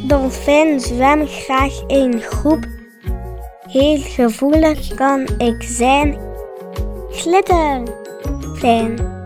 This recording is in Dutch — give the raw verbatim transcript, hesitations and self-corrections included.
dolfijn zwemt graag in groep. Heel gevoelig kan ik zijn. Glitterfijn.